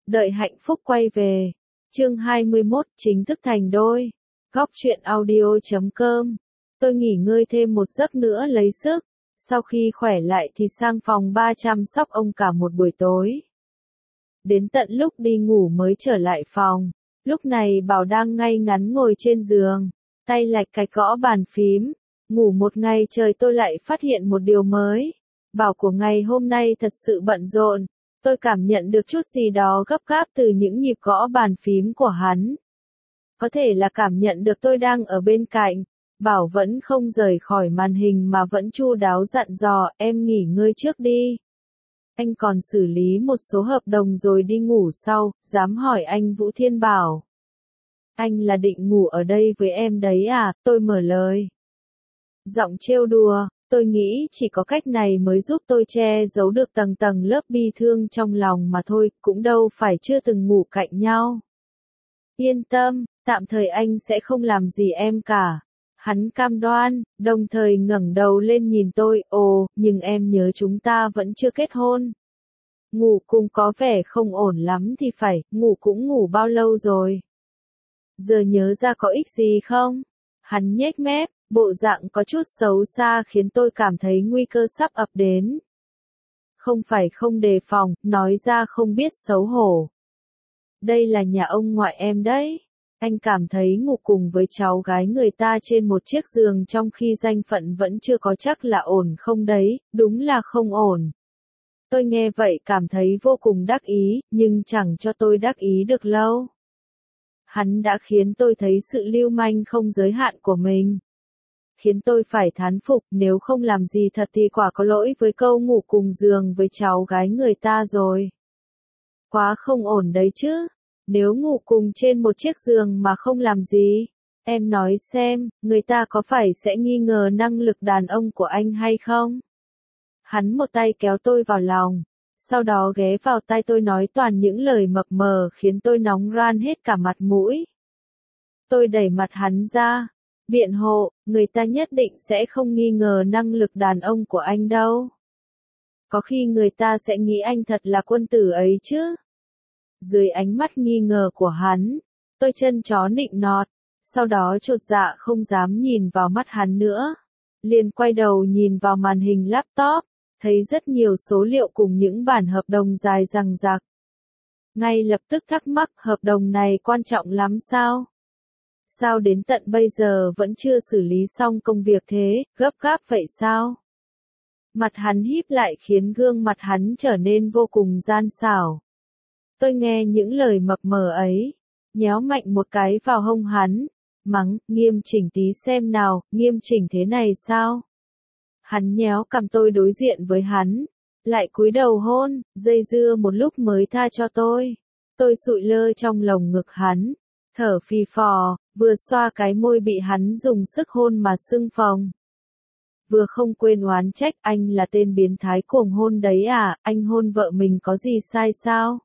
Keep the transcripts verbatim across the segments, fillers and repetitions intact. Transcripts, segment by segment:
Đợi hạnh phúc quay về. Chương hai mươi mốt chính thức thành đôi. Góc truyện audio chấm com. Tôi nghỉ ngơi thêm một giấc nữa lấy sức. Sau khi khỏe lại thì sang phòng ba chăm sóc ông cả một buổi tối. Đến tận lúc đi ngủ mới trở lại phòng. Lúc này Bảo đang ngay ngắn ngồi trên giường, tay lạch cạch gõ bàn phím. Ngủ một ngày trời tôi lại phát hiện một điều mới. Bảo của ngày hôm nay thật sự bận rộn. Tôi cảm nhận được chút gì đó gấp gáp từ những nhịp gõ bàn phím của hắn. Có thể là cảm nhận được tôi đang ở bên cạnh. Bảo vẫn không rời khỏi màn hình mà vẫn chu đáo dặn dò, em nghỉ ngơi trước đi. Anh còn xử lý một số hợp đồng rồi đi ngủ sau, dám hỏi anh Vũ Thiên Bảo. Anh là định ngủ ở đây với em đấy à, tôi mở lời. Giọng trêu đùa, tôi nghĩ chỉ có cách này mới giúp tôi che giấu được tầng tầng lớp bi thương trong lòng mà thôi, cũng đâu phải chưa từng ngủ cạnh nhau. Yên tâm, tạm thời anh sẽ không làm gì em cả. Hắn cam đoan, đồng thời ngẩng đầu lên nhìn tôi, ồ, nhưng em nhớ chúng ta vẫn chưa kết hôn. Ngủ cùng có vẻ không ổn lắm thì phải, ngủ cũng ngủ bao lâu rồi. Giờ nhớ ra có ích gì không? Hắn nhếch mép, bộ dạng có chút xấu xa khiến tôi cảm thấy nguy cơ sắp ập đến. Không phải không đề phòng, nói ra không biết xấu hổ. Đây là nhà ông ngoại em đấy. Anh cảm thấy ngủ cùng với cháu gái người ta trên một chiếc giường trong khi danh phận vẫn chưa có chắc là ổn không đấy, đúng là không ổn. Tôi nghe vậy cảm thấy vô cùng đắc ý, nhưng chẳng cho tôi đắc ý được lâu. Hắn đã khiến tôi thấy sự lưu manh không giới hạn của mình. Khiến tôi phải thán phục, nếu không làm gì thật thì quả có lỗi với câu ngủ cùng giường với cháu gái người ta rồi. Quá không ổn đấy chứ. Nếu ngủ cùng trên một chiếc giường mà không làm gì, em nói xem, người ta có phải sẽ nghi ngờ năng lực đàn ông của anh hay không? Hắn một tay kéo tôi vào lòng, sau đó ghé vào tai tôi nói toàn những lời mập mờ khiến tôi nóng ran hết cả mặt mũi. Tôi đẩy mặt hắn ra, biện hộ, người ta nhất định sẽ không nghi ngờ năng lực đàn ông của anh đâu. Có khi người ta sẽ nghĩ anh thật là quân tử ấy chứ. Dưới ánh mắt nghi ngờ của hắn, tôi chân chó nịnh nọt, sau đó chột dạ không dám nhìn vào mắt hắn nữa. Liền quay đầu nhìn vào màn hình laptop, thấy rất nhiều số liệu cùng những bản hợp đồng dài dằng dặc. Ngay lập tức thắc mắc hợp đồng này quan trọng lắm sao? Sao đến tận bây giờ vẫn chưa xử lý xong công việc thế, gấp gáp vậy sao? Mặt hắn híp lại khiến gương mặt hắn trở nên vô cùng gian xảo. Tôi nghe những lời mập mờ ấy, nhéo mạnh một cái vào hông hắn, mắng, nghiêm chỉnh tí xem nào, nghiêm chỉnh thế này sao? Hắn nhéo cằm tôi đối diện với hắn, lại cúi đầu hôn, dây dưa một lúc mới tha cho tôi. Tôi sụi lơ trong lồng ngực hắn, thở phì phò, vừa xoa cái môi bị hắn dùng sức hôn mà sưng phồng. Vừa không quên oán trách, anh là tên biến thái cuồng hôn đấy à, anh hôn vợ mình có gì sai sao?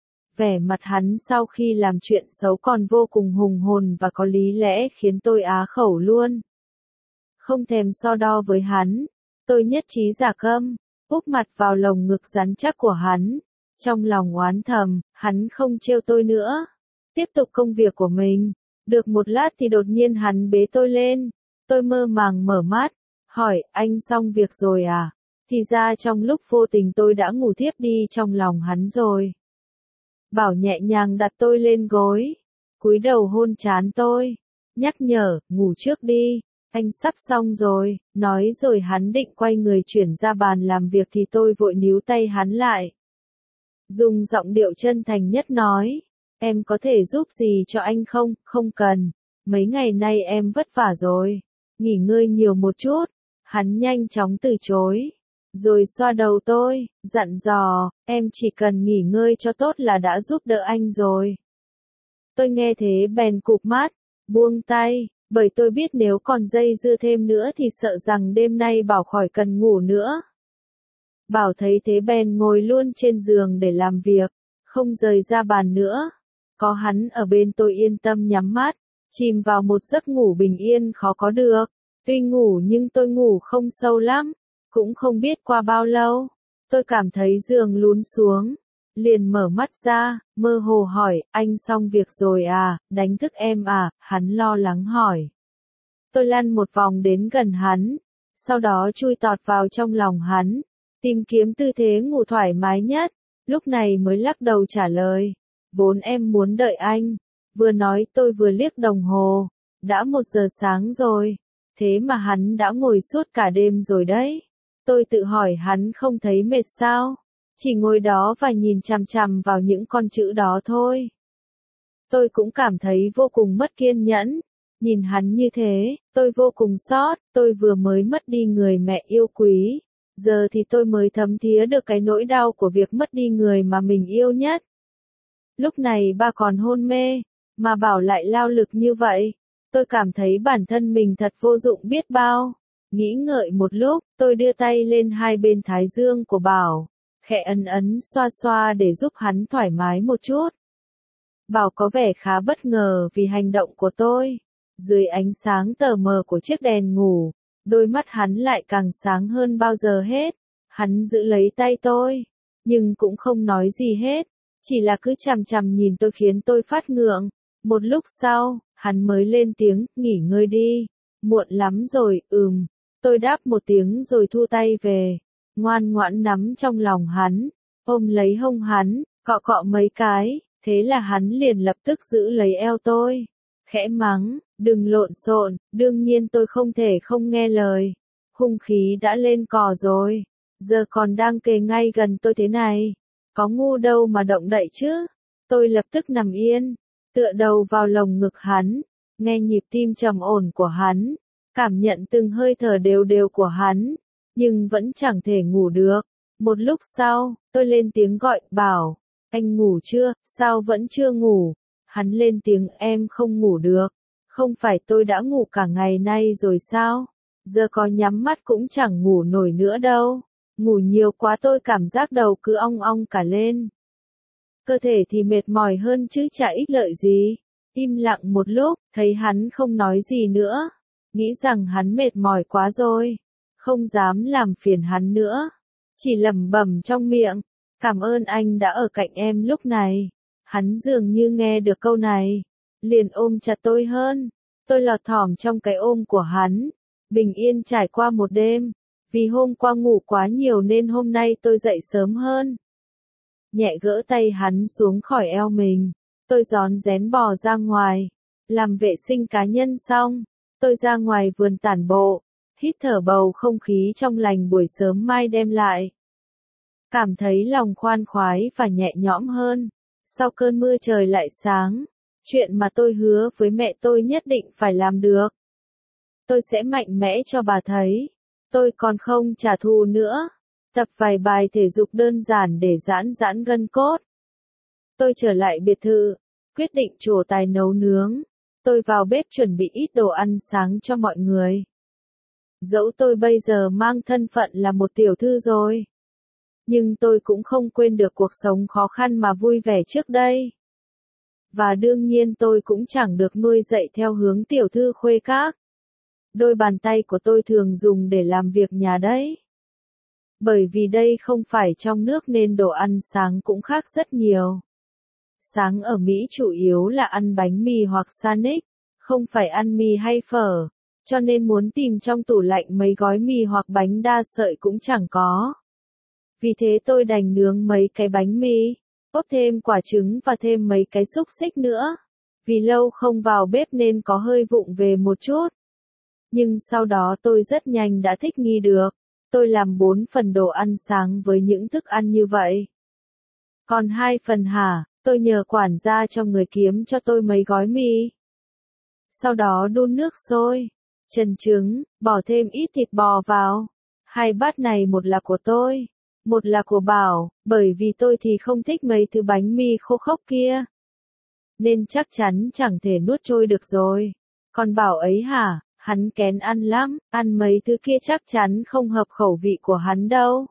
Vẻ mặt hắn sau khi làm chuyện xấu còn vô cùng hùng hồn và có lý lẽ khiến tôi á khẩu luôn. Không thèm so đo với hắn, tôi nhất trí giả câm, úp mặt vào lồng ngực rắn chắc của hắn. Trong lòng oán thầm, hắn không trêu tôi nữa. Tiếp tục công việc của mình. Được một lát thì đột nhiên hắn bế tôi lên. Tôi mơ màng mở mắt, hỏi, anh xong việc rồi à? Thì ra trong lúc vô tình tôi đã ngủ thiếp đi trong lòng hắn rồi. Bảo nhẹ nhàng đặt tôi lên gối, cúi đầu hôn trán tôi, nhắc nhở, ngủ trước đi, anh sắp xong rồi, nói rồi hắn định quay người chuyển ra bàn làm việc thì tôi vội níu tay hắn lại. Dùng giọng điệu chân thành nhất nói, em có thể giúp gì cho anh không, không cần, mấy ngày nay em vất vả rồi, nghỉ ngơi nhiều một chút, hắn nhanh chóng từ chối. Rồi xoa đầu tôi, dặn dò, em chỉ cần nghỉ ngơi cho tốt là đã giúp đỡ anh rồi. Tôi nghe thế bèn cụp mắt, buông tay, bởi tôi biết nếu còn dây dưa thêm nữa thì sợ rằng đêm nay Bảo khỏi cần ngủ nữa. Bảo thấy thế bèn ngồi luôn trên giường để làm việc, không rời ra bàn nữa. Có hắn ở bên tôi yên tâm nhắm mắt, chìm vào một giấc ngủ bình yên khó có được. Tuy ngủ nhưng tôi ngủ không sâu lắm. Cũng không biết qua bao lâu, tôi cảm thấy giường lún xuống, liền mở mắt ra, mơ hồ hỏi, anh xong việc rồi à, đánh thức em à, hắn lo lắng hỏi. Tôi lăn một vòng đến gần hắn, sau đó chui tọt vào trong lòng hắn, tìm kiếm tư thế ngủ thoải mái nhất, lúc này mới lắc đầu trả lời, vốn em muốn đợi anh, vừa nói tôi vừa liếc đồng hồ, đã một giờ sáng rồi, thế mà hắn đã ngồi suốt cả đêm rồi đấy. Tôi tự hỏi hắn không thấy mệt sao, chỉ ngồi đó và nhìn chằm chằm vào những con chữ đó thôi. Tôi cũng cảm thấy vô cùng mất kiên nhẫn, nhìn hắn như thế, tôi vô cùng xót, tôi vừa mới mất đi người mẹ yêu quý, giờ thì tôi mới thấm thía được cái nỗi đau của việc mất đi người mà mình yêu nhất. Lúc này ba còn hôn mê, mà Bảo lại lao lực như vậy, tôi cảm thấy bản thân mình thật vô dụng biết bao. Nghĩ ngợi một lúc, tôi đưa tay lên hai bên thái dương của Bảo, khẽ ấn ấn xoa xoa để giúp hắn thoải mái một chút. Bảo có vẻ khá bất ngờ vì hành động của tôi. Dưới ánh sáng tờ mờ của chiếc đèn ngủ, đôi mắt hắn lại càng sáng hơn bao giờ hết. Hắn giữ lấy tay tôi, nhưng cũng không nói gì hết, chỉ là cứ chằm chằm nhìn tôi khiến tôi phát ngượng. Một lúc sau, hắn mới lên tiếng, nghỉ ngơi đi, muộn lắm rồi, ừm. Tôi đáp một tiếng rồi thu tay về, ngoan ngoãn nắm trong lòng hắn, ôm lấy hông hắn, cọ cọ mấy cái, thế là hắn liền lập tức giữ lấy eo tôi, khẽ mắng, đừng lộn xộn, đương nhiên tôi không thể không nghe lời, hung khí đã lên cò rồi, giờ còn đang kề ngay gần tôi thế này, có ngu đâu mà động đậy chứ. Tôi lập tức nằm yên, tựa đầu vào lồng ngực hắn, nghe nhịp tim trầm ổn của hắn, cảm nhận từng hơi thở đều đều của hắn, nhưng vẫn chẳng thể ngủ được. Một lúc sau, tôi lên tiếng gọi, Bảo, anh ngủ chưa, sao vẫn chưa ngủ? Hắn lên tiếng, em không ngủ được, không phải tôi đã ngủ cả ngày nay rồi sao? Giờ có nhắm mắt cũng chẳng ngủ nổi nữa đâu, ngủ nhiều quá tôi cảm giác đầu cứ ong ong cả lên. Cơ thể thì mệt mỏi hơn chứ chả ích lợi gì. Im lặng một lúc, thấy hắn không nói gì nữa. Nghĩ rằng hắn mệt mỏi quá rồi, không dám làm phiền hắn nữa, chỉ lẩm bẩm trong miệng, cảm ơn anh đã ở cạnh em lúc này. Hắn dường như nghe được câu này, liền ôm chặt tôi hơn, tôi lọt thỏm trong cái ôm của hắn, bình yên trải qua một đêm, vì hôm qua ngủ quá nhiều nên hôm nay tôi dậy sớm hơn. Nhẹ gỡ tay hắn xuống khỏi eo mình, tôi rón rén bò ra ngoài, làm vệ sinh cá nhân xong. Tôi ra ngoài vườn tản bộ, hít thở bầu không khí trong lành buổi sớm mai đem lại. Cảm thấy lòng khoan khoái và nhẹ nhõm hơn. Sau cơn mưa trời lại sáng, chuyện mà tôi hứa với mẹ tôi nhất định phải làm được. Tôi sẽ mạnh mẽ cho bà thấy. Tôi còn không trả thù nữa. Tập vài bài thể dục đơn giản để giãn giãn gân cốt. Tôi trở lại biệt thự, quyết định trổ tài nấu nướng. Tôi vào bếp chuẩn bị ít đồ ăn sáng cho mọi người. Dẫu tôi bây giờ mang thân phận là một tiểu thư rồi, nhưng tôi cũng không quên được cuộc sống khó khăn mà vui vẻ trước đây. Và đương nhiên tôi cũng chẳng được nuôi dạy theo hướng tiểu thư khuê các. Đôi bàn tay của tôi thường dùng để làm việc nhà đấy. Bởi vì đây không phải trong nước nên đồ ăn sáng cũng khác rất nhiều. Sáng ở Mỹ chủ yếu là ăn bánh mì hoặc sandwich, không phải ăn mì hay phở, cho nên muốn tìm trong tủ lạnh mấy gói mì hoặc bánh đa sợi cũng chẳng có. Vì thế tôi đành nướng mấy cái bánh mì, ốp thêm quả trứng và thêm mấy cái xúc xích nữa. Vì lâu không vào bếp nên có hơi vụng về một chút. Nhưng sau đó tôi rất nhanh đã thích nghi được. Tôi làm bốn phần đồ ăn sáng với những thức ăn như vậy. Còn hai phần hả? Tôi nhờ quản gia cho người kiếm cho tôi mấy gói mì. Sau đó đun nước sôi, chần trứng, bỏ thêm ít thịt bò vào. Hai bát này một là của tôi, một là của Bảo, bởi vì tôi thì không thích mấy thứ bánh mì khô khốc kia. Nên chắc chắn chẳng thể nuốt trôi được rồi. Còn Bảo ấy hả, hắn kén ăn lắm, ăn mấy thứ kia chắc chắn không hợp khẩu vị của hắn đâu.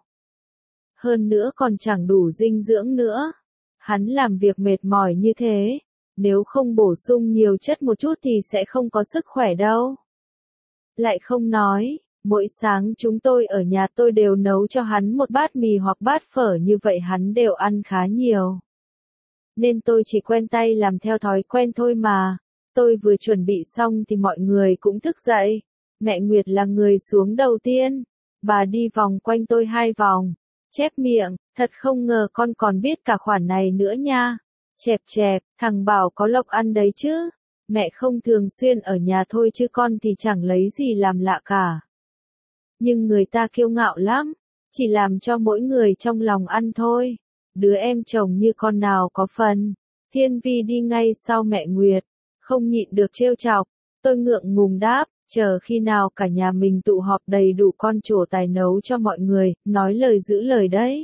Hơn nữa còn chẳng đủ dinh dưỡng nữa. Hắn làm việc mệt mỏi như thế, nếu không bổ sung nhiều chất một chút thì sẽ không có sức khỏe đâu. Lại không nói, Mỗi sáng chúng tôi ở nhà tôi đều nấu cho hắn một bát mì hoặc bát phở, như vậy hắn đều ăn khá nhiều. Nên tôi chỉ quen tay làm theo thói quen thôi mà. Tôi vừa chuẩn bị xong thì mọi người cũng thức dậy. Mẹ Nguyệt là người xuống đầu tiên. Bà đi vòng quanh tôi hai vòng. Chép miệng, thật không ngờ con còn biết cả khoản này nữa nha. Chẹp chẹp, thằng Bảo có lộc ăn đấy chứ. Mẹ không thường xuyên ở nhà thôi chứ con thì chẳng lấy gì làm lạ cả. Nhưng người ta kiêu ngạo lắm. Chỉ làm cho mỗi người trong lòng ăn thôi. Đứa em chồng như con nào có phần. Thiên Vi đi ngay sau mẹ Nguyệt. Không nhịn được trêu chọc. Tôi ngượng ngùng đáp, chờ khi nào cả nhà mình tụ họp đầy đủ con trổ tài nấu cho mọi người, nói lời giữ lời đấy.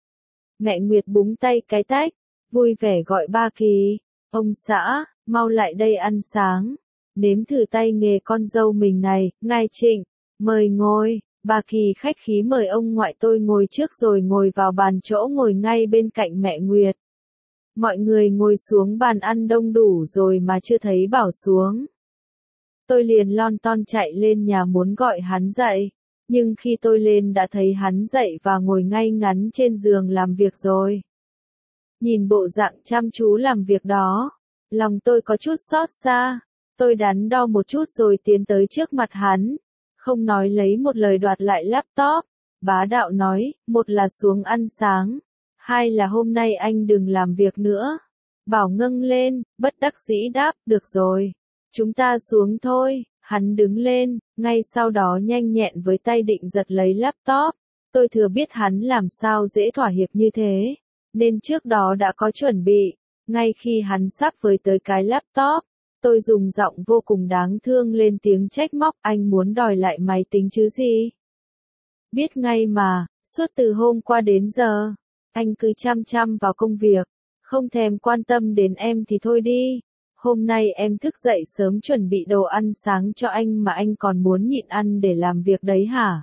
Mẹ Nguyệt búng tay cái tách, vui vẻ gọi ba Kỳ. Ông xã, mau lại đây ăn sáng. Nếm thử tay nghề con dâu mình này, ngài Trịnh. Mời ngồi. Bà Kỳ khách khí mời ông ngoại tôi ngồi trước rồi ngồi vào bàn chỗ ngồi ngay bên cạnh mẹ Nguyệt. Mọi người ngồi xuống bàn ăn đông đủ rồi mà chưa thấy Bảo xuống. Tôi liền lon ton chạy lên nhà muốn gọi hắn dậy. Nhưng khi tôi lên đã thấy hắn dậy và ngồi ngay ngắn trên giường làm việc rồi. Nhìn bộ dạng chăm chú làm việc đó, lòng tôi có chút xót xa. Tôi đắn đo một chút rồi tiến tới trước mặt hắn. Không nói lấy một lời đoạt lại laptop. Bá đạo nói, một là xuống ăn sáng. Hai là hôm nay anh đừng làm việc nữa. Bảo ngâng lên, bất đắc dĩ đáp, được rồi. Chúng ta xuống thôi. Hắn đứng lên, ngay sau đó nhanh nhẹn với tay định giật lấy laptop. Tôi thừa biết hắn làm sao dễ thỏa hiệp như thế. Nên trước đó đã có chuẩn bị. Ngay khi hắn sắp với tới cái laptop, tôi dùng giọng vô cùng đáng thương lên tiếng trách móc, anh muốn đòi lại máy tính chứ gì. Biết ngay mà, suốt từ hôm qua đến giờ, anh cứ chăm chăm vào công việc, không thèm quan tâm đến em thì thôi đi. Hôm nay em thức dậy sớm chuẩn bị đồ ăn sáng cho anh mà anh còn muốn nhịn ăn để làm việc đấy hả?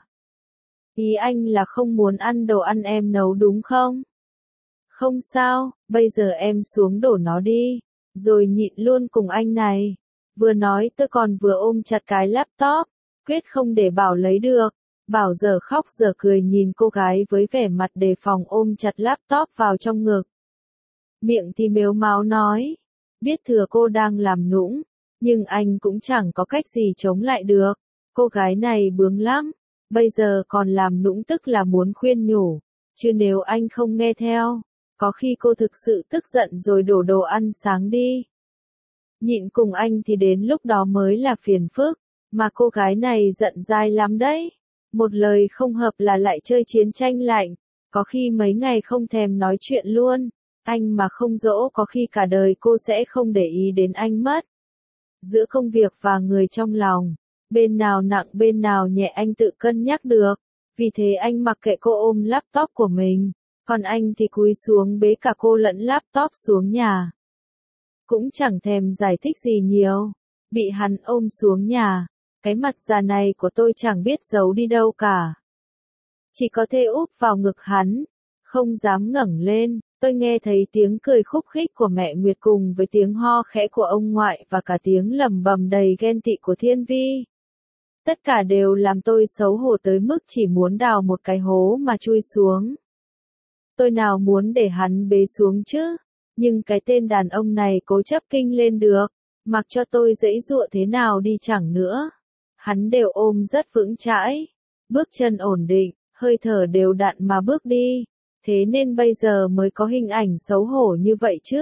Ý anh là không muốn ăn đồ ăn em nấu đúng không? Không sao, bây giờ em xuống đổ nó đi, rồi nhịn luôn cùng anh này. Vừa nói tôi còn vừa ôm chặt cái laptop, quyết không để Bảo lấy được. Bảo giờ khóc giờ cười nhìn cô gái với vẻ mặt đề phòng ôm chặt laptop vào trong ngực. Miệng thì mếu máo nói, biết thừa cô đang làm nũng, nhưng anh cũng chẳng có cách gì chống lại được. Cô gái này bướng lắm, bây giờ còn làm nũng tức là muốn khuyên nhủ, chứ nếu anh không nghe theo, có khi cô thực sự tức giận rồi đổ đồ ăn sáng đi. Nhịn cùng anh thì đến lúc đó mới là phiền phức, mà cô gái này giận dai lắm đấy. Một lời không hợp là lại chơi chiến tranh lạnh, có khi mấy ngày không thèm nói chuyện luôn. Anh mà không dỗ có khi cả đời cô sẽ không để ý đến anh mất. Giữa công việc và người trong lòng, bên nào nặng bên nào nhẹ anh tự cân nhắc được. Vì thế anh mặc kệ cô ôm laptop của mình, còn anh thì cúi xuống bế cả cô lẫn laptop xuống nhà. Cũng chẳng thèm giải thích gì nhiều, bị hắn ôm xuống nhà, cái mặt già này của tôi chẳng biết giấu đi đâu cả. Chỉ có thể úp vào ngực hắn, không dám ngẩng lên. Tôi nghe thấy tiếng cười khúc khích của mẹ Nguyệt cùng với tiếng ho khẽ của ông ngoại và cả tiếng lầm bầm đầy ghen tị của Thiên Vi. Tất cả đều làm tôi xấu hổ tới mức chỉ muốn đào một cái hố mà chui xuống. Tôi nào muốn để hắn bế xuống chứ, nhưng cái tên đàn ông này cố chấp kinh lên được, mặc cho tôi giãy giụa thế nào đi chẳng nữa. Hắn đều ôm rất vững chãi, bước chân ổn định, hơi thở đều đặn mà bước đi. Thế nên bây giờ mới có hình ảnh xấu hổ như vậy chứ.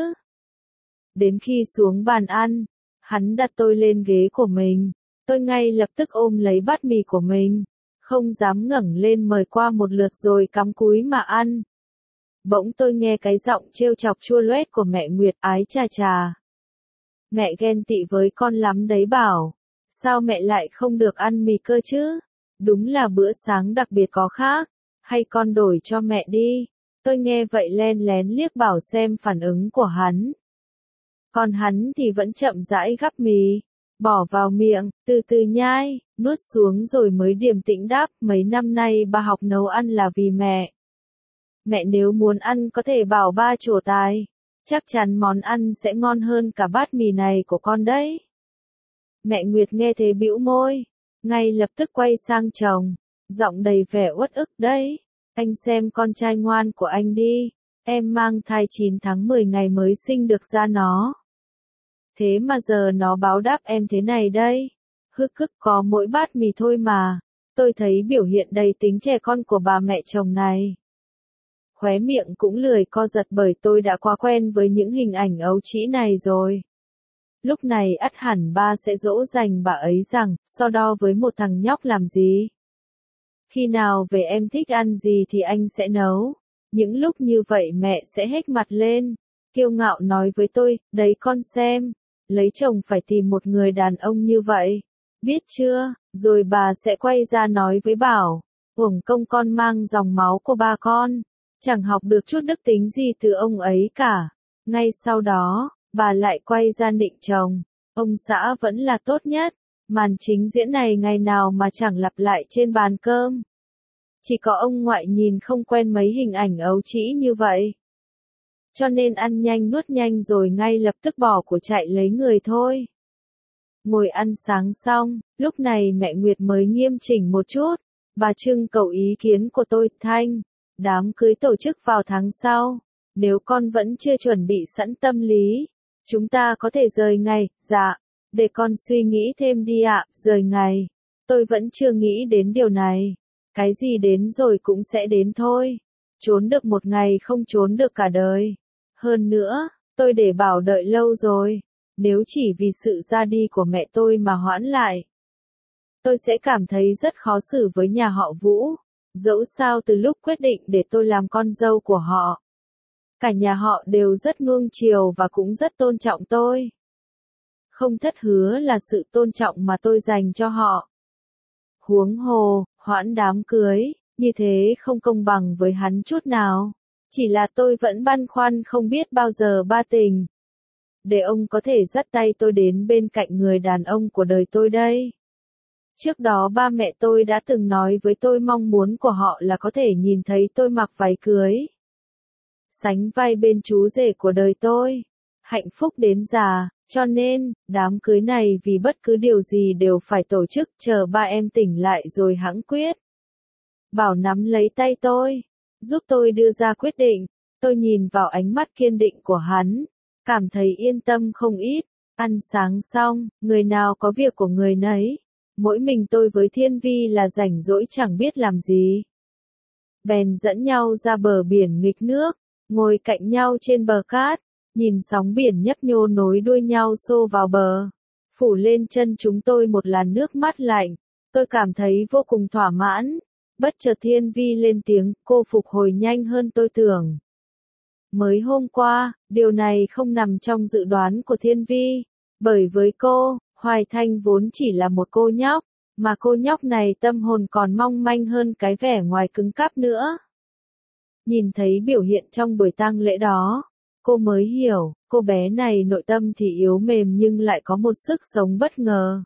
Đến khi xuống bàn ăn, hắn đặt tôi lên ghế của mình. Tôi ngay lập tức ôm lấy bát mì của mình. Không dám ngẩng lên mời qua một lượt rồi cắm cúi mà ăn. Bỗng tôi nghe cái giọng trêu chọc chua loét của mẹ Nguyệt, ái chà chà. Mẹ ghen tị với con lắm đấy Bảo. Sao mẹ lại không được ăn mì cơ chứ? Đúng là bữa sáng đặc biệt có khác. Hay con đổi cho mẹ đi. Tôi nghe vậy len lén liếc Bảo xem phản ứng của hắn. Còn hắn thì vẫn chậm rãi gắp mì, bỏ vào miệng, từ từ nhai, nuốt xuống rồi mới điềm tĩnh đáp, mấy năm nay ba học nấu ăn là vì mẹ. Mẹ nếu muốn ăn có thể bảo ba trổ tài, chắc chắn món ăn sẽ ngon hơn cả bát mì này của con đấy. Mẹ Nguyệt nghe thế bĩu môi, ngay lập tức quay sang chồng, giọng đầy vẻ uất ức đấy. Anh xem con trai ngoan của anh đi, em mang thai chín tháng mười ngày mới sinh được ra nó. Thế mà giờ nó báo đáp em thế này đây. Hức hức có mỗi bát mì thôi mà. Tôi thấy biểu hiện đầy tính trẻ con của bà mẹ chồng này. Khóe miệng cũng lười co giật bởi tôi đã quá quen với những hình ảnh ấu trĩ này rồi. Lúc này ắt hẳn ba sẽ dỗ dành bà ấy rằng, so đo với một thằng nhóc làm gì. Khi nào về em thích ăn gì thì anh sẽ nấu. Những lúc như vậy mẹ sẽ hếch mặt lên, kiêu ngạo nói với tôi, đấy con xem, lấy chồng phải tìm một người đàn ông như vậy. Biết chưa, rồi bà sẽ quay ra nói với Bảo, uổng công con mang dòng máu của ba con, chẳng học được chút đức tính gì từ ông ấy cả. Ngay sau đó, bà lại quay ra nịnh chồng, ông xã vẫn là tốt nhất. Màn chính diễn này ngày nào mà chẳng lặp lại trên bàn cơm. Chỉ có ông ngoại nhìn không quen mấy hình ảnh ấu trĩ như vậy. Cho nên ăn nhanh nuốt nhanh rồi ngay lập tức bỏ của chạy lấy người thôi. Ngồi ăn sáng xong, lúc này mẹ Nguyệt mới nghiêm chỉnh một chút. Bà trưng cầu ý kiến của tôi, Thanh, đám cưới tổ chức vào tháng sau. Nếu con vẫn chưa chuẩn bị sẵn tâm lý, chúng ta có thể rời ngày. Dạ, để con suy nghĩ thêm đi ạ. Rời ngày. Tôi vẫn chưa nghĩ đến điều này. Cái gì đến rồi cũng sẽ đến thôi. Trốn được một ngày không trốn được cả đời. Hơn nữa, tôi để Bảo đợi lâu rồi. Nếu chỉ vì sự ra đi của mẹ tôi mà hoãn lại, tôi sẽ cảm thấy rất khó xử với nhà họ Vũ. Dẫu sao từ lúc quyết định để tôi làm con dâu của họ, cả nhà họ đều rất nuông chiều và cũng rất tôn trọng tôi. Không thất hứa là sự tôn trọng mà tôi dành cho họ. Huống hồ, hoãn đám cưới, như thế không công bằng với hắn chút nào. Chỉ là tôi vẫn băn khoăn không biết bao giờ ba tình. Để ông có thể dắt tay tôi đến bên cạnh người đàn ông của đời tôi đây. Trước đó ba mẹ tôi đã từng nói với tôi mong muốn của họ là có thể nhìn thấy tôi mặc váy cưới. Sánh vai bên chú rể của đời tôi. Hạnh phúc đến già, cho nên, đám cưới này vì bất cứ điều gì đều phải tổ chức, chờ ba em tỉnh lại rồi hẵng quyết. Bảo nắm lấy tay tôi, giúp tôi đưa ra quyết định. Tôi nhìn vào ánh mắt kiên định của hắn, cảm thấy yên tâm không ít. Ăn sáng xong, người nào có việc của người nấy. Mỗi mình tôi với Thiên Vi là rảnh rỗi chẳng biết làm gì. Bèn dẫn nhau ra bờ biển nghịch nước, ngồi cạnh nhau trên bờ cát, nhìn sóng biển nhấp nhô nối đuôi nhau xô vào bờ, phủ lên chân chúng tôi một làn nước mát lạnh. Tôi cảm thấy vô cùng thỏa mãn. Bất chợt Thiên Vi lên tiếng, cô phục hồi nhanh hơn tôi tưởng. Mới hôm qua, điều này không nằm trong dự đoán của Thiên Vi, bởi với cô, Hoài Thanh vốn chỉ là một cô nhóc, mà cô nhóc này tâm hồn còn mong manh hơn cái vẻ ngoài cứng cáp nữa. Nhìn thấy biểu hiện trong buổi tang lễ đó, cô mới hiểu, cô bé này nội tâm thì yếu mềm nhưng lại có một sức sống bất ngờ.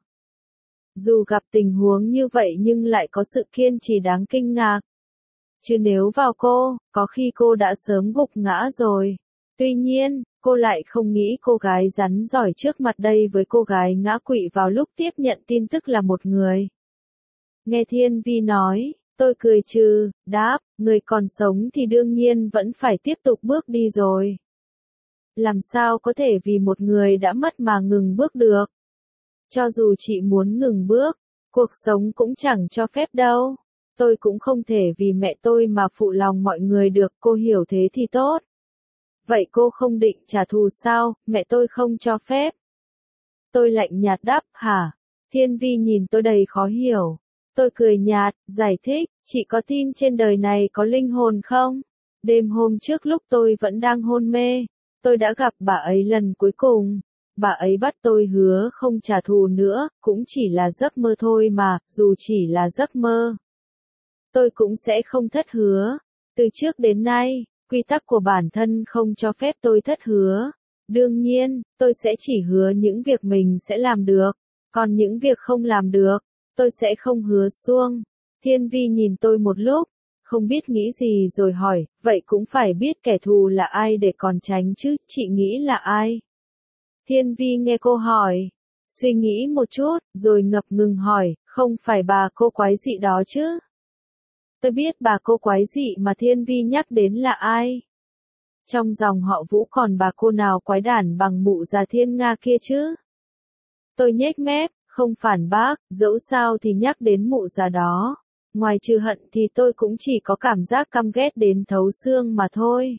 Dù gặp tình huống như vậy nhưng lại có sự kiên trì đáng kinh ngạc. Chứ nếu vào cô, có khi cô đã sớm gục ngã rồi. Tuy nhiên, cô lại không nghĩ cô gái rắn giỏi trước mặt đây với cô gái ngã quỵ vào lúc tiếp nhận tin tức là một người. Nghe Thiên Vi nói, tôi cười trừ, đáp, người còn sống thì đương nhiên vẫn phải tiếp tục bước đi rồi. Làm sao có thể vì một người đã mất mà ngừng bước được? Cho dù chị muốn ngừng bước, cuộc sống cũng chẳng cho phép đâu. Tôi cũng không thể vì mẹ tôi mà phụ lòng mọi người được, cô hiểu thế thì tốt. Vậy cô không định trả thù sao, mẹ tôi không cho phép. Tôi lạnh nhạt đáp, hả? Thiên Vi nhìn tôi đầy khó hiểu. Tôi cười nhạt, giải thích, chị có tin trên đời này có linh hồn không? Đêm hôm trước lúc tôi vẫn đang hôn mê, tôi đã gặp bà ấy lần cuối cùng. Bà ấy bắt tôi hứa không trả thù nữa, cũng chỉ là giấc mơ thôi mà, dù chỉ là giấc mơ. Tôi cũng sẽ không thất hứa. Từ trước đến nay, quy tắc của bản thân không cho phép tôi thất hứa. Đương nhiên, tôi sẽ chỉ hứa những việc mình sẽ làm được. Còn những việc không làm được, tôi sẽ không hứa suông. Thiên Vi nhìn tôi một lúc, không biết nghĩ gì rồi hỏi, vậy cũng phải biết kẻ thù là ai để còn tránh chứ, chị nghĩ là ai? Thiên Vi nghe cô hỏi, Suy nghĩ một chút, rồi ngập ngừng hỏi, không phải bà cô quái dị đó chứ? Tôi biết bà cô quái dị mà Thiên Vi nhắc đến là ai. Trong dòng họ Vũ còn bà cô nào quái đản bằng mụ già Thiên Nga kia chứ? Tôi nhếch mép, không phản bác, dẫu sao thì nhắc đến mụ già đó. Ngoài trừ hận thì tôi cũng chỉ có cảm giác căm ghét đến thấu xương mà thôi.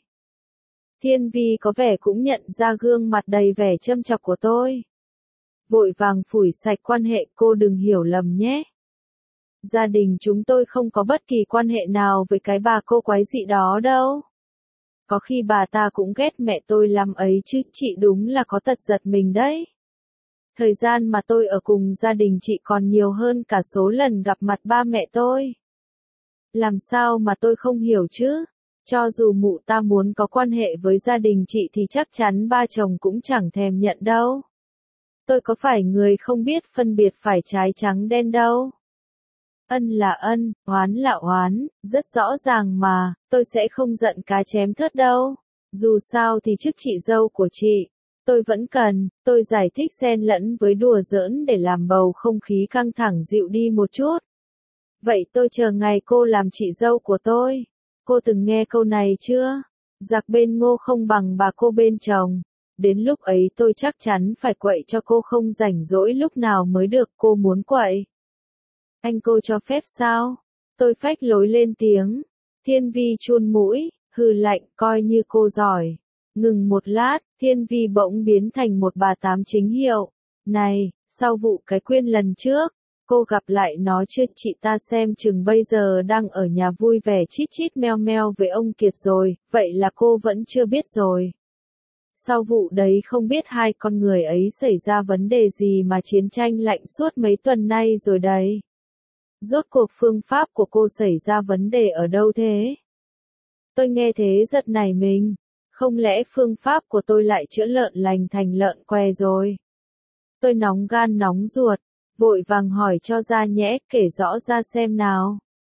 Thiên Vi có vẻ cũng nhận ra gương mặt đầy vẻ châm chọc của tôi. Vội vàng phủi sạch quan hệ, cô đừng hiểu lầm nhé. Gia đình chúng tôi không có bất kỳ quan hệ nào với cái bà cô quái dị đó đâu. Có khi bà ta cũng ghét mẹ tôi lắm ấy chứ, chị đúng là có tật giật mình đấy. Thời gian mà tôi ở cùng gia đình chị còn nhiều hơn cả số lần gặp mặt ba mẹ tôi. Làm sao mà tôi không hiểu chứ? Cho dù mụ ta muốn có quan hệ với gia đình chị thì chắc chắn ba chồng cũng chẳng thèm nhận đâu. Tôi có phải người không biết phân biệt phải trái trắng đen đâu. Ân là ân, oán là oán, rất rõ ràng mà, tôi sẽ không giận cá chém thớt đâu. Dù sao thì chức chị dâu của chị, tôi vẫn cần, tôi giải thích xen lẫn với đùa giỡn để làm bầu không khí căng thẳng dịu đi một chút. Vậy tôi chờ ngày cô làm chị dâu của tôi. Cô từng nghe câu này chưa? Giặc bên ngô không bằng bà cô bên chồng. Đến lúc ấy tôi chắc chắn phải quậy cho cô không rảnh rỗi lúc nào mới được, cô muốn quậy. Anh cô cho phép sao? Tôi phách lối lên tiếng. Thiên Vi chun mũi, hừ lạnh, coi như cô giỏi. Ngừng một lát, Thiên Vi bỗng biến thành một bà tám chính hiệu. Này, sau vụ cái Quyên lần trước, cô gặp lại nó chưa? Chị ta xem chừng bây giờ đang ở nhà vui vẻ chít chít meo meo với ông Kiệt rồi, vậy là cô vẫn chưa biết rồi. Sau vụ đấy không biết hai con người ấy xảy ra vấn đề gì mà chiến tranh lạnh suốt mấy tuần nay rồi đấy. Rốt cuộc phương pháp của cô xảy ra vấn đề ở đâu thế? Tôi nghe thế giật nảy mình. Không lẽ phương pháp của tôi lại chữa lợn lành thành lợn què rồi? Tôi nóng gan nóng ruột, vội vàng hỏi cho ra nhẽ, kể rõ ra xem nào.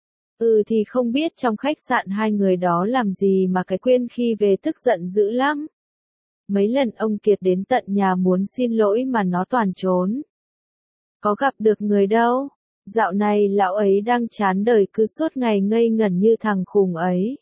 Ừ thì không biết trong khách sạn hai người đó làm gì mà cái Quyên khi về tức giận dữ lắm. Mấy lần ông Kiệt đến tận nhà muốn xin lỗi mà nó toàn trốn. Có gặp được người đâu. Dạo này lão ấy đang chán đời cứ suốt ngày ngây ngẩn như thằng khùng ấy.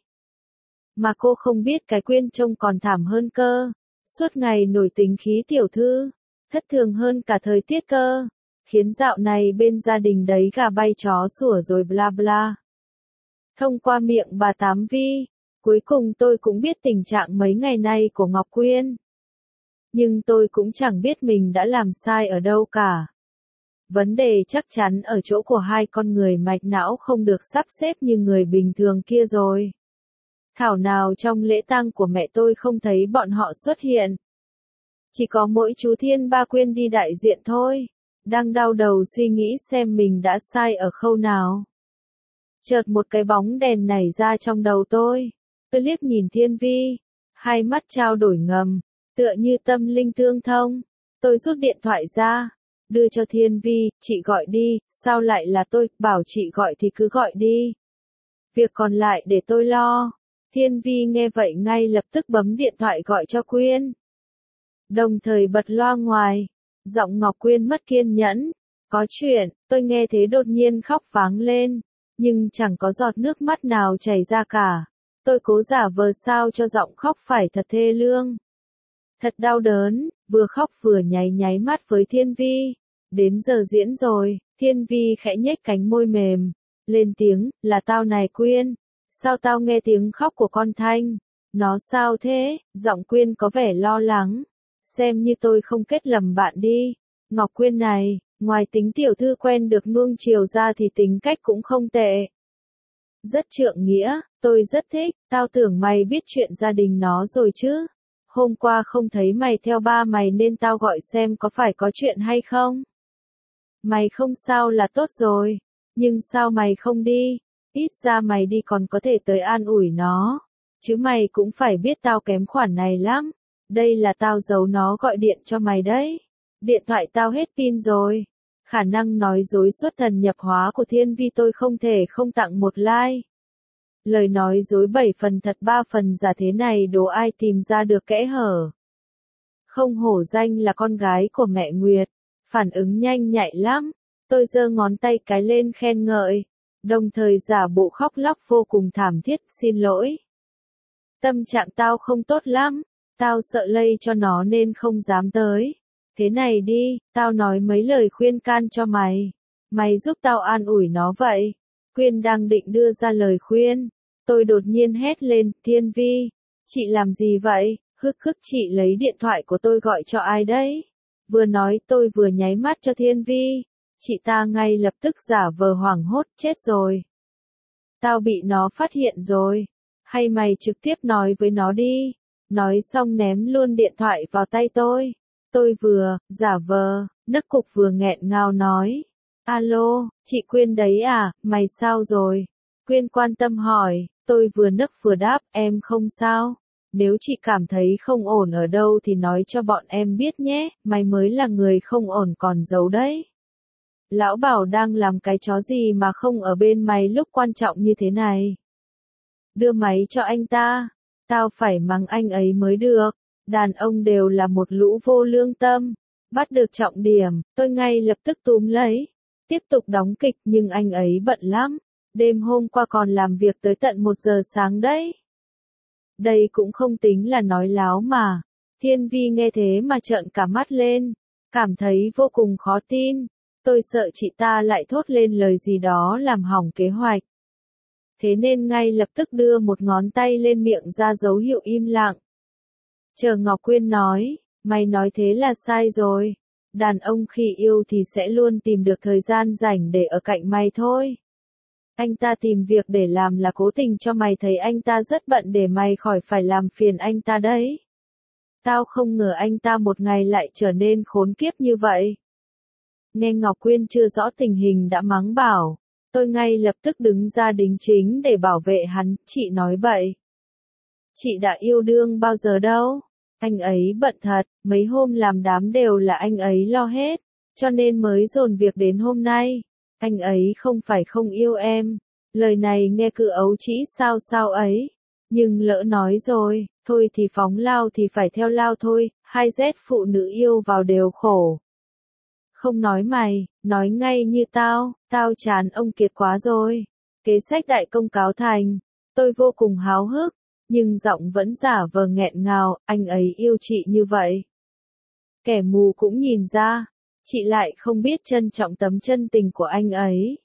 Mà cô không biết cái Quyên trông còn thảm hơn cơ. Suốt ngày nổi tính khí tiểu thư. Thất thường hơn cả thời tiết cơ. Khiến dạo này bên gia đình đấy gà bay chó sủa rồi bla bla. Thông qua miệng bà Tám Vi, cuối cùng tôi cũng biết tình trạng mấy ngày nay của Ngọc Quyên. Nhưng tôi cũng chẳng biết mình đã làm sai ở đâu cả. Vấn đề chắc chắn ở chỗ của hai con người mạch não không được sắp xếp như người bình thường kia rồi. Thảo nào trong lễ tang của mẹ tôi không thấy bọn họ xuất hiện. Chỉ có mỗi chú Thiên Ba Quyên đi đại diện thôi. Đang đau đầu suy nghĩ xem mình đã sai ở khâu nào. Chợt một cái bóng đèn nảy ra trong đầu tôi. Tôi liếc nhìn Thiên Vi. Hai mắt trao đổi ngầm. Tựa như tâm linh tương thông. Tôi rút điện thoại ra. Đưa cho Thiên Vi, chị gọi đi, sao lại là tôi, bảo chị gọi thì cứ gọi đi. Việc còn lại để tôi lo. Thiên Vi nghe vậy ngay lập tức bấm điện thoại gọi cho Quyên. Đồng thời bật loa ngoài. Giọng Ngọc Quyên mất kiên nhẫn. Có chuyện, tôi nghe thế đột nhiên khóc pháng lên. Nhưng chẳng có giọt nước mắt nào chảy ra cả. Tôi cố giả vờ sao cho giọng khóc phải thật thê lương. Thật đau đớn, vừa khóc vừa nháy nháy mắt với Thiên Vi. Đến giờ diễn rồi, Thiên Vi khẽ nhếch cánh môi mềm. Lên tiếng, là tao này Quyên. Sao tao nghe tiếng khóc của con Thanh? Nó sao thế? Giọng Quyên có vẻ lo lắng. Xem như tôi không kết lầm bạn đi. Ngọc Quyên này, ngoài tính tiểu thư quen được nuông chiều ra thì tính cách cũng không tệ. Rất trượng nghĩa, tôi rất thích, tao tưởng mày biết chuyện gia đình nó rồi chứ. Hôm qua không thấy mày theo ba mày nên tao gọi xem có phải có chuyện hay không. Mày không sao là tốt rồi, nhưng sao mày không đi? Ít ra mày đi còn có thể tới an ủi nó. Chứ mày cũng phải biết tao kém khoản này lắm. Đây là tao giấu nó gọi điện cho mày đấy. Điện thoại tao hết pin rồi. Khả năng nói dối xuất thần nhập hóa của Thiên Vi tôi không thể không tặng một like. Lời nói dối bảy phần thật ba phần giả thế này đố ai tìm ra được kẽ hở. Không hổ danh là con gái của mẹ Nguyệt. phản ứng nhanh nhạy lắm. Tôi giơ ngón tay cái lên khen ngợi, đồng thời giả bộ khóc lóc vô cùng thảm thiết, xin lỗi. Tâm trạng tao không tốt lắm, tao sợ lây cho nó nên không dám tới. Thế này đi, tao nói mấy lời khuyên can cho mày. Mày giúp tao an ủi nó vậy. Quyên đang định đưa ra lời khuyên. Tôi đột nhiên hét lên, Thiên Vi, chị làm gì vậy? Hức hức chị lấy điện thoại của tôi gọi cho ai đấy? Vừa nói tôi vừa nháy mắt cho Thiên Vi. Chị ta ngay lập tức giả vờ hoảng hốt, chết rồi. Tao bị nó phát hiện rồi. Hay mày trực tiếp nói với nó đi. Nói xong ném luôn điện thoại vào tay tôi. Tôi vừa, giả vờ, nấc cục vừa nghẹn ngào nói. Alo, chị Quyên đấy à, mày sao rồi? Quyên quan tâm hỏi, tôi vừa nấc vừa đáp, em không sao. Nếu chị cảm thấy không ổn ở đâu thì nói cho bọn em biết nhé, mày mới là người không ổn còn giấu đấy. Lão Bảo đang làm cái chó gì mà không ở bên mày lúc quan trọng như thế này. Đưa máy cho anh ta, tao phải mắng anh ấy mới được. Đàn ông đều là một lũ vô lương tâm. Bắt được trọng điểm, tôi ngay lập tức túm lấy. Tiếp tục đóng kịch nhưng anh ấy bận lắm. Đêm hôm qua còn làm việc tới tận một giờ sáng đấy. Đây cũng không tính là nói láo mà. Thiên Vi nghe thế mà trợn cả mắt lên. Cảm thấy vô cùng khó tin. Tôi sợ chị ta lại thốt lên lời gì đó làm hỏng kế hoạch. Thế nên ngay lập tức đưa một ngón tay lên miệng ra dấu hiệu im lặng. Chờ Ngọc Quyên nói, mày nói thế là sai rồi. Đàn ông khi yêu thì sẽ luôn tìm được thời gian rảnh để ở cạnh mày thôi. Anh ta tìm việc để làm là cố tình cho mày thấy anh ta rất bận để mày khỏi phải làm phiền anh ta đấy. Tao không ngờ anh ta một ngày lại trở nên khốn kiếp như vậy. Nghe Ngọc Quyên chưa rõ tình hình đã mắng bảo. Tôi ngay lập tức đứng ra đính chính để bảo vệ hắn, chị nói bậy. Chị đã yêu đương bao giờ đâu. Anh ấy bận thật, mấy hôm làm đám đều là anh ấy lo hết, cho nên mới dồn việc đến hôm nay. Anh ấy không phải không yêu em. Lời này nghe cứ ấu trĩ sao sao ấy. Nhưng lỡ nói rồi, thôi thì phóng lao thì phải theo lao thôi, hai Z phụ nữ yêu vào đều khổ. Không nói mày, nói ngay như tao, tao chán ông Kiệt quá rồi. Kế sách đại công cáo thành, tôi vô cùng háo hức, nhưng giọng vẫn giả vờ nghẹn ngào, anh ấy yêu chị như vậy. Kẻ mù cũng nhìn ra, chị lại không biết trân trọng tấm chân tình của anh ấy.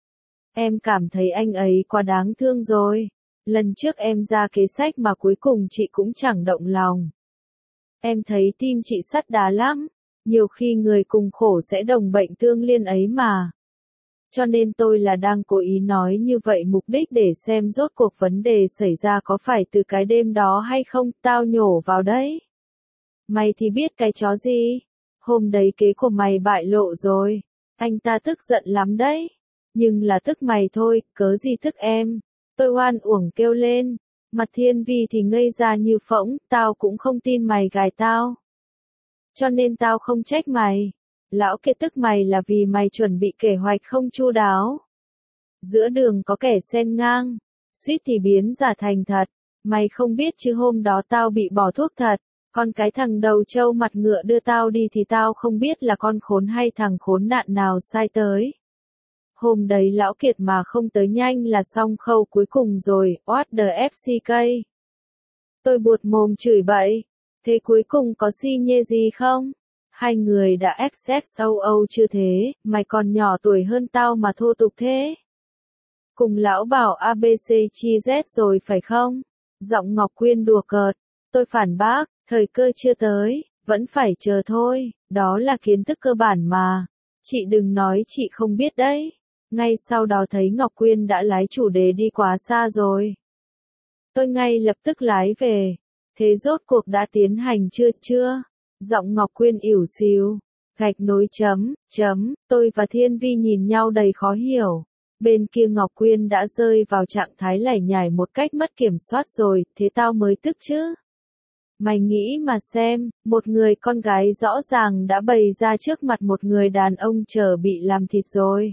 Em cảm thấy anh ấy quá đáng thương rồi. Lần trước em ra kế sách mà cuối cùng chị cũng chẳng động lòng. Em thấy tim chị sắt đá lắm. Nhiều khi người cùng khổ sẽ đồng bệnh tương liên ấy mà. Cho nên tôi là đang cố ý nói như vậy mục đích để xem rốt cuộc vấn đề xảy ra có phải từ cái đêm đó hay không, tao nhổ vào đấy. Mày thì biết cái chó gì? Hôm đấy kế của mày bại lộ rồi. Anh ta tức giận lắm đấy. Nhưng là tức mày thôi, cớ gì tức em. Tôi oan uổng kêu lên. Mặt Thiên Vi thì ngây ra như phỗng, tao cũng không tin mày gài tao. Cho nên tao không trách mày. Lão Kiệt tức mày là vì mày chuẩn bị kế hoạch không chu đáo. Giữa đường có kẻ xen ngang, suýt thì biến giả thành thật. Mày không biết chứ hôm đó tao bị bỏ thuốc thật. Còn cái thằng đầu trâu mặt ngựa đưa tao đi thì tao không biết là con khốn hay thằng khốn nạn nào sai tới. Hôm đấy Lão Kiệt mà không tới nhanh là xong khâu cuối cùng rồi, what the ép xê ca. Tôi buột mồm chửi bậy. Thế cuối cùng có si nhê gì không? Hai người đã ích ích o o chưa thế, mày còn nhỏ tuổi hơn tao mà thô tục thế. Cùng lão bảo a bê xê chi Z rồi phải không? Giọng Ngọc Quyên đùa cợt. Tôi phản bác, thời cơ chưa tới, vẫn phải chờ thôi, đó là kiến thức cơ bản mà. Chị đừng nói chị không biết đấy. Ngay sau đó thấy Ngọc Quyên đã lái chủ đề đi quá xa rồi. Tôi ngay lập tức lái về. Thế rốt cuộc đã tiến hành chưa chưa? Giọng Ngọc Quyên ỉu xìu. Gạch nối chấm, chấm, tôi và Thiên Vi nhìn nhau đầy khó hiểu. Bên kia Ngọc Quyên đã rơi vào trạng thái lải nhải một cách mất kiểm soát rồi, thế tao mới tức chứ. Mày nghĩ mà xem, một người con gái rõ ràng đã bày ra trước mặt một người đàn ông chờ bị làm thịt rồi.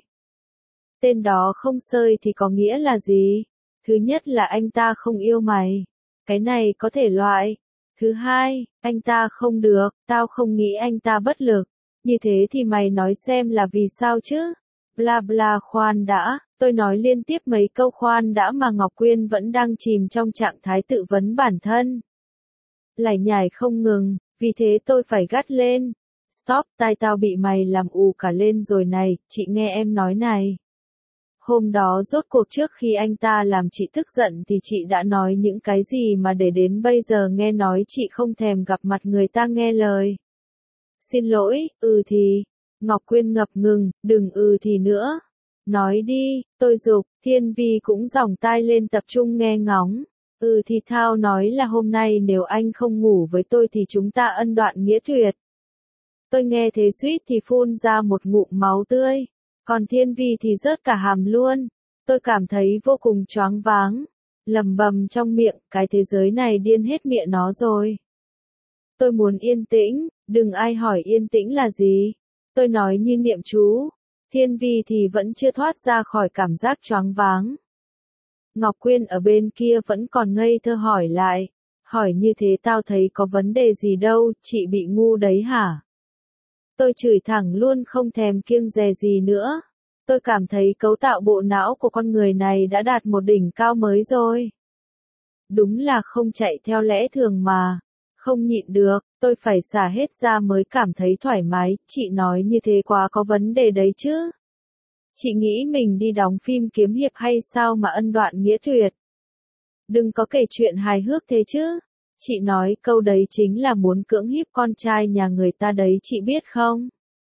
Tên đó không sơi thì có nghĩa là gì? Thứ nhất là anh ta không yêu mày. Cái này có thể loại. Thứ hai, anh ta không được, tao không nghĩ anh ta bất lực. Như thế thì mày nói xem là vì sao chứ? Bla bla khoan đã, tôi nói liên tiếp mấy câu khoan đã mà Ngọc Quyên vẫn đang chìm trong trạng thái tự vấn bản thân. Lải nhải không ngừng, vì thế tôi phải gắt lên. Stop, tai tao bị mày làm ù cả lên rồi này, chị nghe em nói này. Hôm đó rốt cuộc trước khi anh ta làm chị tức giận thì chị đã nói những cái gì mà để đến bây giờ nghe nói chị không thèm gặp mặt người ta nghe lời. Xin lỗi, ừ thì. Ngọc Quyên ngập ngừng, đừng ừ thì nữa. Nói đi, tôi giục, Thiên Vi cũng giỏng tai lên tập trung nghe ngóng. Ừ thì Thao nói là hôm nay nếu anh không ngủ với tôi thì chúng ta ân đoạn nghĩa tuyệt. Tôi nghe thế suýt thì phun ra một ngụm máu tươi. Còn Thiên Vi thì rớt cả hàm luôn. Tôi cảm thấy vô cùng choáng váng. Lầm bầm trong miệng, cái thế giới này điên hết miệng nó rồi. Tôi muốn yên tĩnh, đừng ai hỏi yên tĩnh là gì. Tôi nói như niệm chú. Thiên Vi thì vẫn chưa thoát ra khỏi cảm giác choáng váng. Ngọc Quyên ở bên kia vẫn còn ngây thơ hỏi lại. Hỏi như thế tao thấy có vấn đề gì đâu, chị bị ngu đấy hả? Tôi chửi thẳng luôn không thèm kiêng dè gì nữa. Tôi cảm thấy cấu tạo bộ não của con người này đã đạt một đỉnh cao mới rồi. Đúng là không chạy theo lẽ thường mà. Không nhịn được, tôi phải xả hết ra mới cảm thấy thoải mái, chị nói như thế quá có vấn đề đấy chứ. Chị nghĩ mình đi đóng phim kiếm hiệp hay sao mà ân đoạn nghĩa tuyệt. Đừng có kể chuyện hài hước thế chứ. Chị nói câu đấy chính là muốn cưỡng hiếp con trai nhà người ta đấy chị biết không?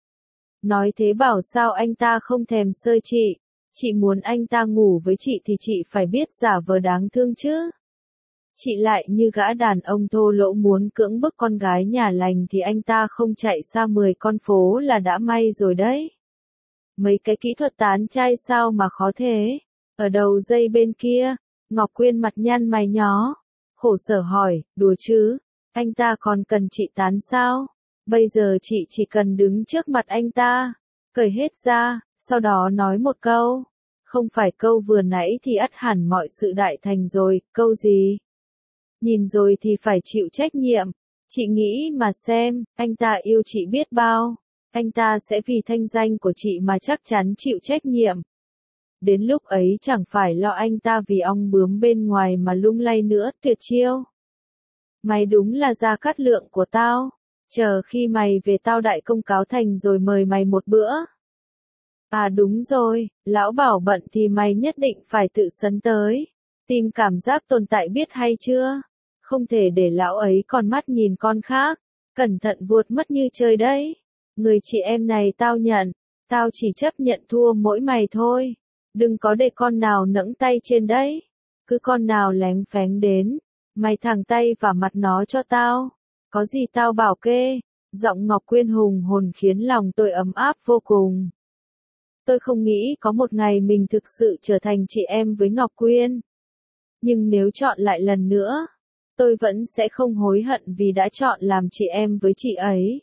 Nói thế bảo sao anh ta không thèm sơi chị. Chị muốn anh ta ngủ với chị thì chị phải biết giả vờ đáng thương chứ. Chị lại như gã đàn ông thô lỗ muốn cưỡng bức con gái nhà lành thì anh ta không chạy xa mười con phố là đã may rồi đấy. Mấy cái kỹ thuật tán trai sao mà khó thế? Ở đầu dây bên kia, Ngọc Quyên mặt nhăn mày nhó. Khổ sở hỏi, đùa chứ, anh ta còn cần chị tán sao? Bây giờ chị chỉ cần đứng trước mặt anh ta, cởi hết ra, sau đó nói một câu. Không phải câu vừa nãy thì ắt hẳn mọi sự đại thành rồi, câu gì? Nhìn rồi thì phải chịu trách nhiệm. Chị nghĩ mà xem, anh ta yêu chị biết bao. Anh ta sẽ vì thanh danh của chị mà chắc chắn chịu trách nhiệm. Đến lúc ấy chẳng phải lo anh ta vì ong bướm bên ngoài mà lung lay nữa, tuyệt chiêu. Mày đúng là Gia Cát Lượng của tao. Chờ khi mày về tao đại công cáo thành rồi mời mày một bữa. À đúng rồi, lão bảo bận thì mày nhất định phải tự sấn tới. Tìm cảm giác tồn tại biết hay chưa? Không thể để lão ấy còn mắt nhìn con khác. Cẩn thận vuột mất như trời đấy. Người chị em này tao nhận. Tao chỉ chấp nhận thua mỗi mày thôi. Đừng có để con nào nẫng tay trên đấy. Cứ con nào lén phén đến. Mày thẳng tay vào mặt nó cho tao. Có gì tao bảo kê. Giọng Ngọc Quyên hùng hồn khiến lòng tôi ấm áp vô cùng. Tôi không nghĩ có một ngày mình thực sự trở thành chị em với Ngọc Quyên. Nhưng nếu chọn lại lần nữa, tôi vẫn sẽ không hối hận vì đã chọn làm chị em với chị ấy.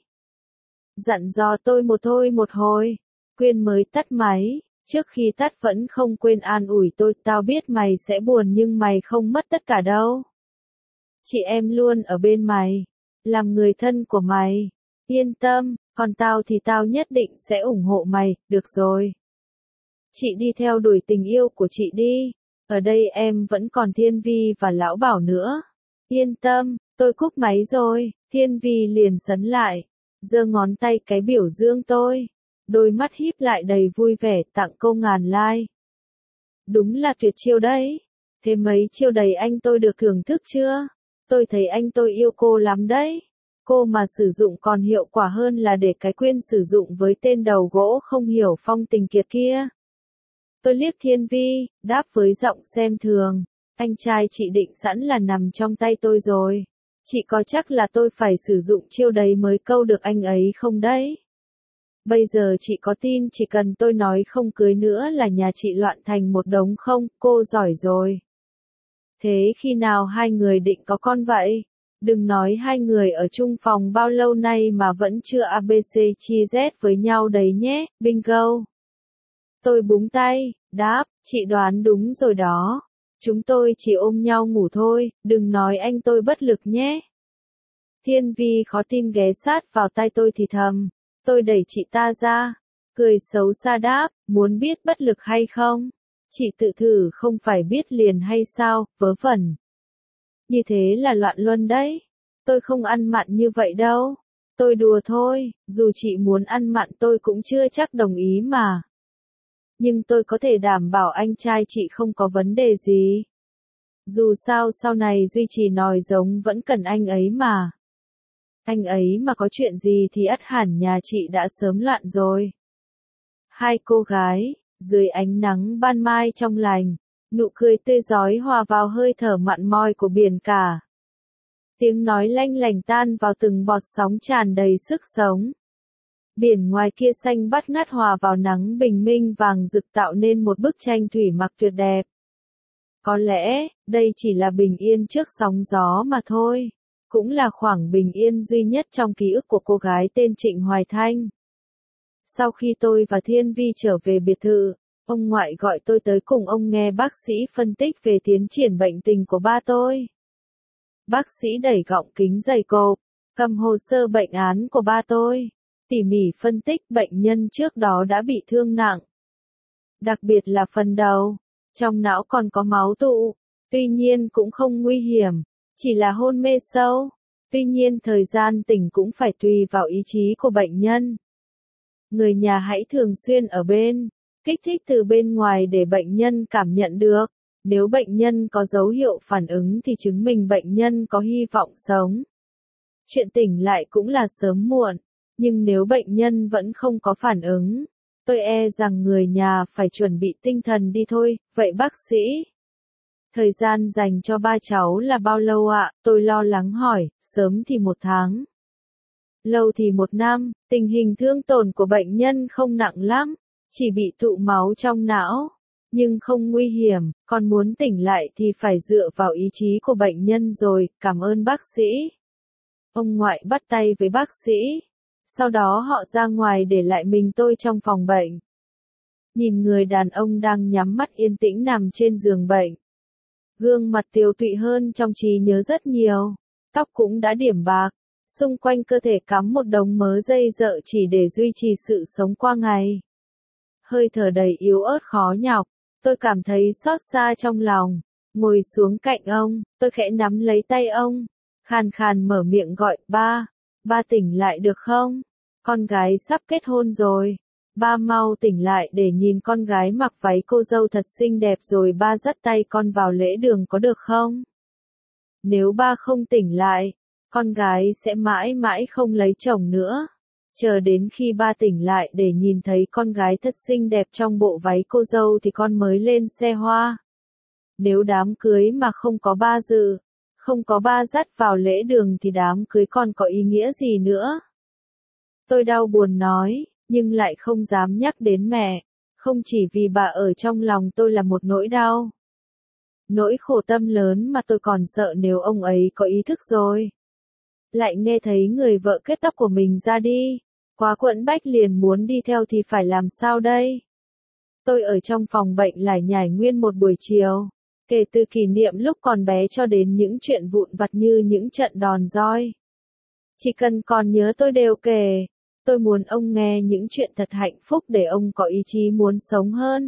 Dặn dò tôi một thôi một hồi, Quyên mới tắt máy. Trước khi tắt vẫn không quên an ủi tôi, tao biết mày sẽ buồn nhưng mày không mất tất cả đâu. Chị em luôn ở bên mày, làm người thân của mày, yên tâm, còn tao thì tao nhất định sẽ ủng hộ mày, được rồi. Chị đi theo đuổi tình yêu của chị đi, ở đây em vẫn còn Thiên Vi và Lão Bảo nữa. Yên tâm, tôi cúp máy rồi, Thiên Vi liền sấn lại, giơ ngón tay cái biểu dương tôi. Đôi mắt híp lại đầy vui vẻ tặng cô ngàn like. Đúng là tuyệt chiêu đấy. Thế mấy chiêu đầy anh tôi được thưởng thức chưa? Tôi thấy anh tôi yêu cô lắm đấy. Cô mà sử dụng còn hiệu quả hơn là để cái Quyên sử dụng với tên đầu gỗ không hiểu phong tình kiệt kia. Tôi liếc Thiên Vi, đáp với giọng xem thường. Anh trai chị định sẵn là nằm trong tay tôi rồi. Chị có chắc là tôi phải sử dụng chiêu đấy mới câu được anh ấy không đấy? Bây giờ chị có tin chỉ cần tôi nói không cưới nữa là nhà chị loạn thành một đống không? Cô giỏi rồi. Thế khi nào hai người định có con vậy? Đừng nói hai người ở chung phòng bao lâu nay mà vẫn chưa a bê xê chi Z với nhau đấy nhé, bingo. Tôi búng tay, đáp, chị đoán đúng rồi đó. Chúng tôi chỉ ôm nhau ngủ thôi, đừng nói anh tôi bất lực nhé. Thiên Vi khó tin ghé sát vào tai tôi thì thầm. Tôi đẩy chị ta ra, cười xấu xa đáp, muốn biết bất lực hay không? Chị tự thử không phải biết liền hay sao, vớ vẩn. Như thế là loạn luân đấy. Tôi không ăn mặn như vậy đâu. Tôi đùa thôi, dù chị muốn ăn mặn tôi cũng chưa chắc đồng ý mà. Nhưng tôi có thể đảm bảo anh trai chị không có vấn đề gì. Dù sao sau này duy trì nòi giống vẫn cần anh ấy mà. Anh ấy mà có chuyện gì thì ắt hẳn nhà chị đã sớm loạn rồi. Hai cô gái, dưới ánh nắng ban mai trong lành, nụ cười tươi rói hòa vào hơi thở mặn mòi của biển cả. Tiếng nói lanh lành tan vào từng bọt sóng tràn đầy sức sống. Biển ngoài kia xanh bắt ngát hòa vào nắng bình minh vàng rực tạo nên một bức tranh thủy mặc tuyệt đẹp. Có lẽ, đây chỉ là bình yên trước sóng gió mà thôi. Cũng là khoảng bình yên duy nhất trong ký ức của cô gái tên Trịnh Hoài Thanh. Sau khi tôi và Thiên Vi trở về biệt thự, ông ngoại gọi tôi tới cùng ông nghe bác sĩ phân tích về tiến triển bệnh tình của ba tôi. Bác sĩ đẩy gọng kính dày cộp, cầm hồ sơ bệnh án của ba tôi, tỉ mỉ phân tích bệnh nhân trước đó đã bị thương nặng. Đặc biệt là phần đầu, trong não còn có máu tụ, tuy nhiên cũng không nguy hiểm, chỉ là hôn mê sâu, tuy nhiên thời gian tỉnh cũng phải tùy vào ý chí của bệnh nhân. Người nhà hãy thường xuyên ở bên, kích thích từ bên ngoài để bệnh nhân cảm nhận được. Nếu bệnh nhân có dấu hiệu phản ứng thì chứng minh bệnh nhân có hy vọng sống. Chuyện tỉnh lại cũng là sớm muộn, nhưng nếu bệnh nhân vẫn không có phản ứng, tôi e rằng người nhà phải chuẩn bị tinh thần đi thôi. Vậy bác sĩ, thời gian dành cho ba cháu là bao lâu ạ? Tôi lo lắng hỏi, sớm thì một tháng, lâu thì một năm. Tình hình thương tổn của bệnh nhân không nặng lắm, chỉ bị tụ máu trong não. Nhưng không nguy hiểm, còn muốn tỉnh lại thì phải dựa vào ý chí của bệnh nhân rồi, cảm ơn bác sĩ. Ông ngoại bắt tay với bác sĩ. Sau đó họ ra ngoài để lại mình tôi trong phòng bệnh. Nhìn người đàn ông đang nhắm mắt yên tĩnh nằm trên giường bệnh. Gương mặt tiều tụy hơn trong trí nhớ rất nhiều, tóc cũng đã điểm bạc, xung quanh cơ thể cắm một đống mớ dây dợ chỉ để duy trì sự sống qua ngày. Hơi thở đầy yếu ớt khó nhọc. Tôi cảm thấy xót xa trong lòng, ngồi xuống cạnh ông, tôi khẽ nắm lấy tay ông, khàn khàn mở miệng gọi, ba, ba tỉnh lại được không? Con gái sắp kết hôn rồi, ba mau tỉnh lại để nhìn con gái mặc váy cô dâu thật xinh đẹp rồi ba dắt tay con vào lễ đường có được không? Nếu ba không tỉnh lại, con gái sẽ mãi mãi không lấy chồng nữa. Chờ đến khi ba tỉnh lại để nhìn thấy con gái thật xinh đẹp trong bộ váy cô dâu thì con mới lên xe hoa. Nếu đám cưới mà không có ba dự, không có ba dắt vào lễ đường thì đám cưới còn có ý nghĩa gì nữa? Tôi đau buồn nói, nhưng lại không dám nhắc đến mẹ, không chỉ vì bà ở trong lòng tôi là một nỗi đau. Nỗi khổ tâm lớn mà tôi còn sợ nếu ông ấy có ý thức rồi. Lại nghe thấy người vợ kết tóc của mình ra đi, quá quẫn bách liền muốn đi theo thì phải làm sao đây? Tôi ở trong phòng bệnh lải nhải nguyên một buổi chiều, kể từ kỷ niệm lúc còn bé cho đến những chuyện vụn vặt như những trận đòn roi. Chỉ cần còn nhớ tôi đều kể, tôi muốn ông nghe những chuyện thật hạnh phúc để ông có ý chí muốn sống hơn.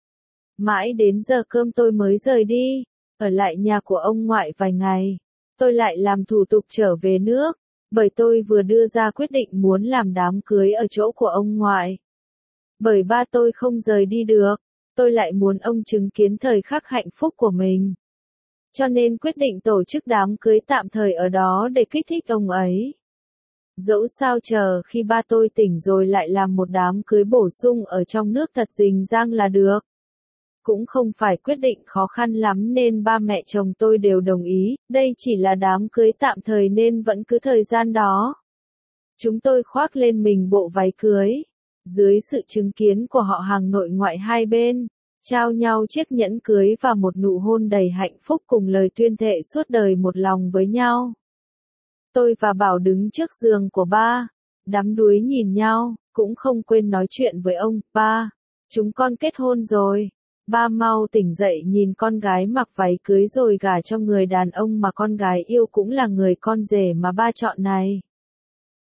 Mãi đến giờ cơm tôi mới rời đi, ở lại nhà của ông ngoại vài ngày. Tôi lại làm thủ tục trở về nước, bởi tôi vừa đưa ra quyết định muốn làm đám cưới ở chỗ của ông ngoại. Bởi ba tôi không rời đi được, tôi lại muốn ông chứng kiến thời khắc hạnh phúc của mình. Cho nên quyết định tổ chức đám cưới tạm thời ở đó để kích thích ông ấy. Dẫu sao chờ khi ba tôi tỉnh rồi lại làm một đám cưới bổ sung ở trong nước thật rình rang là được. Cũng không phải quyết định khó khăn lắm nên ba mẹ chồng tôi đều đồng ý, đây chỉ là đám cưới tạm thời nên vẫn cứ thời gian đó. Chúng tôi khoác lên mình bộ váy cưới, dưới sự chứng kiến của họ hàng nội ngoại hai bên, trao nhau chiếc nhẫn cưới và một nụ hôn đầy hạnh phúc cùng lời tuyên thệ suốt đời một lòng với nhau. Tôi và Bảo đứng trước giường của ba, đắm đuối nhìn nhau, cũng không quên nói chuyện với ông, ba, chúng con kết hôn rồi. Ba mau tỉnh dậy nhìn con gái mặc váy cưới rồi gả cho người đàn ông mà con gái yêu cũng là người con rể mà ba chọn này.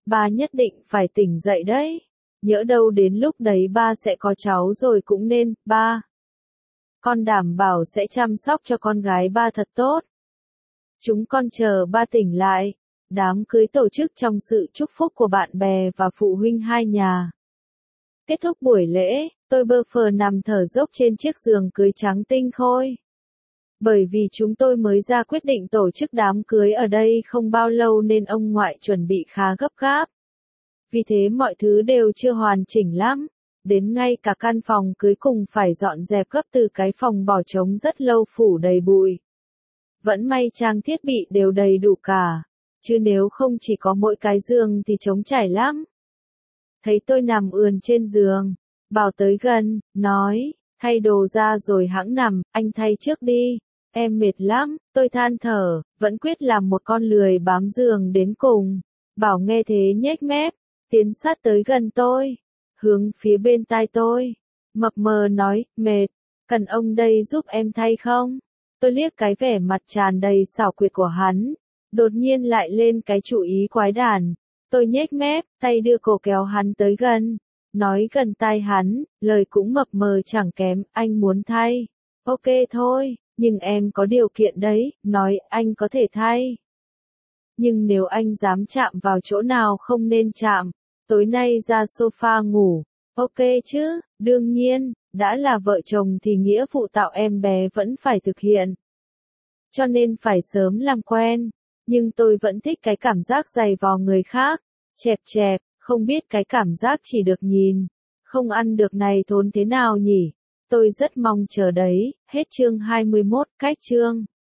ba nhất định phải tỉnh dậy đấy. Nhỡ đâu đến lúc đấy ba sẽ có cháu rồi cũng nên, ba. Con đảm bảo sẽ chăm sóc cho con gái ba thật tốt. Chúng con chờ ba tỉnh lại. Đám cưới tổ chức trong sự chúc phúc của bạn bè và phụ huynh hai nhà. Kết thúc buổi lễ, tôi bơ phờ nằm thở dốc trên chiếc giường cưới trắng tinh khôi. Bởi vì chúng tôi mới ra quyết định tổ chức đám cưới ở đây không bao lâu nên ông ngoại chuẩn bị khá gấp gáp. Vì thế mọi thứ đều chưa hoàn chỉnh lắm. Đến ngay cả căn phòng cưới cùng phải dọn dẹp gấp từ cái phòng bỏ trống rất lâu phủ đầy bụi. Vẫn may trang thiết bị đều đầy đủ cả. Chứ nếu không chỉ có mỗi cái giường thì trống trải lắm. Thấy tôi nằm ườn trên giường, Bảo tới gần, nói, thay đồ ra rồi hẵng nằm, anh thay trước đi. Em mệt lắm, tôi than thở, vẫn quyết làm một con lười bám giường đến cùng. Bảo nghe thế nhếch mép, tiến sát tới gần tôi, hướng phía bên tai tôi. Mập mờ nói, mệt, cần ông đây giúp em thay không? Tôi liếc cái vẻ mặt tràn đầy xảo quyệt của hắn, đột nhiên lại lên cái chủ ý quái đản. Tôi nhếch mép, tay đưa cổ kéo hắn tới gần, nói gần tai hắn, lời cũng mập mờ chẳng kém, anh muốn thay. Ok thôi, nhưng em có điều kiện đấy, nói anh có thể thay. Nhưng nếu anh dám chạm vào chỗ nào không nên chạm, tối nay ra sofa ngủ, ok chứ, đương nhiên, đã là vợ chồng thì nghĩa vụ tạo em bé vẫn phải thực hiện. Cho nên phải sớm làm quen, nhưng tôi vẫn thích cái cảm giác giày vò người khác, chẹp chẹp, không biết cái cảm giác chỉ được nhìn, không ăn được này thốn thế nào nhỉ? Tôi rất mong chờ đấy, hết chương hai mươi mốt, cách chương.